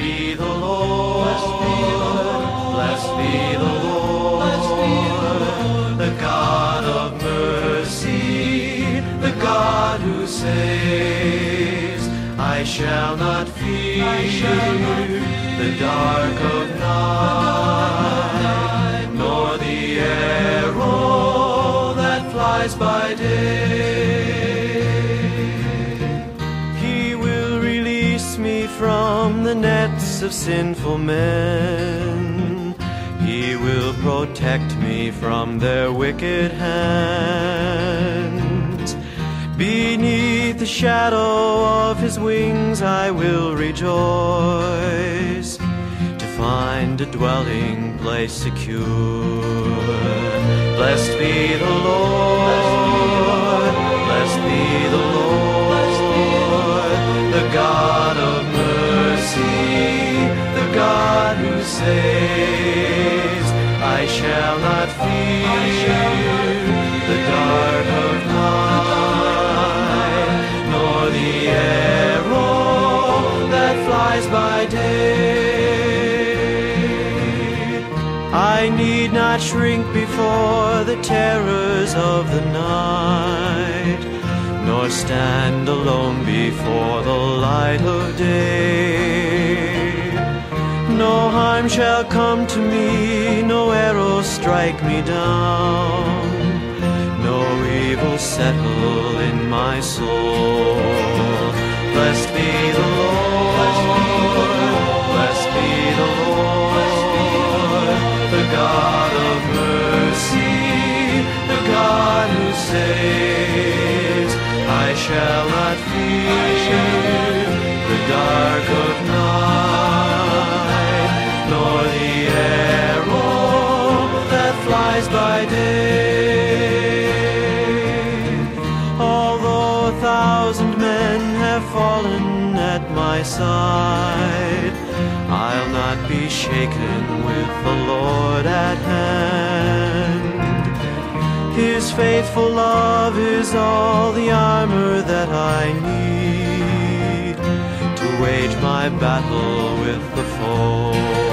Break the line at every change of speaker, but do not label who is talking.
be the Lord, blessed be the Lord, the God of mercy, the God who saves. I shall not fear the dark of night, nor the arrow that flies by day. He will release me from the nets of sinful men. He will protect me from their wicked hands. Beneath the shadow of his wings I will rejoice, to find a dwelling place secure. Blessed be the Lord, blessed be the Lord, the God of mercy, the God who saves. I shall not fear the dark of night, nor the arrow that flies by day. I need not shrink before the terrors of the night, nor stand alone before the light of day. No harm shall come to me, no arrow strike me down, no evil settle in my soul. Blessed be the Lord, blessed be the Lord, the God of mercy, the God who saves. I shall not fear the dark of night, nor the arrow that flies by day. Although 1,000 men have fallen at my side, I'll not be shaken with the Lord at hand. His faithful love is all the armor that I need to wage my battle with the foe.